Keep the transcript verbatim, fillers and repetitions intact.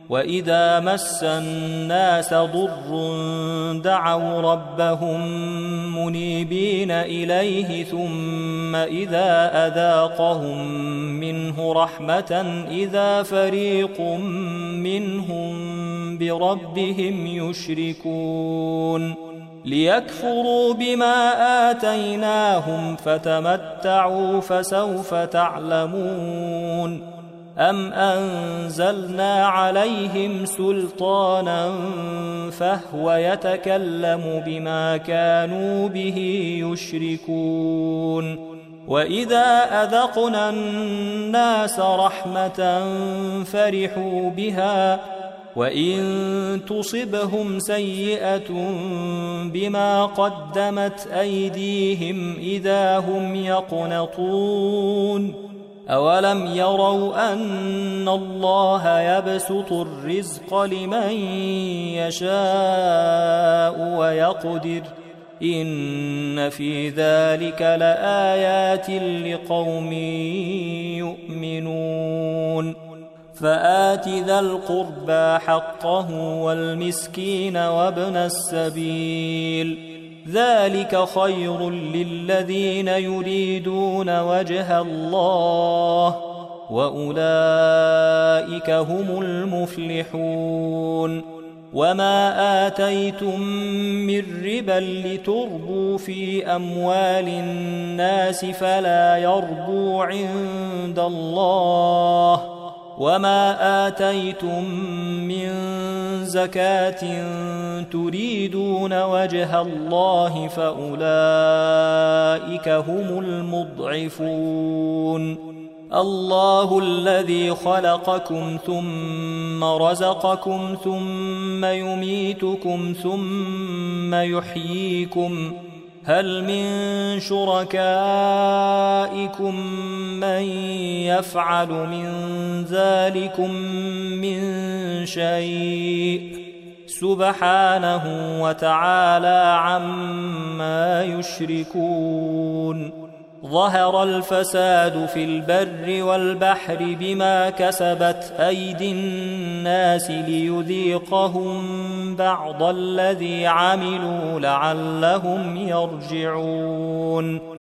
وإذا مس الناس ضر دعوا ربهم منيبين إليه ثم إذا أذاقهم منه رحمة إذا فريق منهم بربهم يشركون ليكفروا بما آتيناهم فتمتعوا فسوف تعلمون أم أنزلنا عليهم سلطانا فهو يتكلم بما كانوا به يشركون وإذا أذقنا الناس رحمة فرحوا بها وإن تصبهم سيئة بما قدمت أيديهم إذا هم يقنطون أولم يروا أن الله يبسط الرزق لمن يشاء ويقدر إن في ذلك لآيات لقوم يؤمنون فآت ذا القربى حقه والمسكين وابن السبيل ذلك خير للذين يريدون وجه الله وأولئك هم المفلحون وما آتيتم من ربا لتربوا في أموال الناس فلا يربو عند الله وما آتيتم من زكاة تريدون وجه الله فأولئك هم المضعفون الله الذي خلقكم ثم رزقكم ثم يميتكم ثم يحييكم هل من شركائكم من يفعل من ذلكم من شيء سبحانه وتعالى عما يشركون ظهر الفساد في البر والبحر بما كسبت أيدي الناس ليذيقهم بعض الذي عملوا لعلهم يرجعون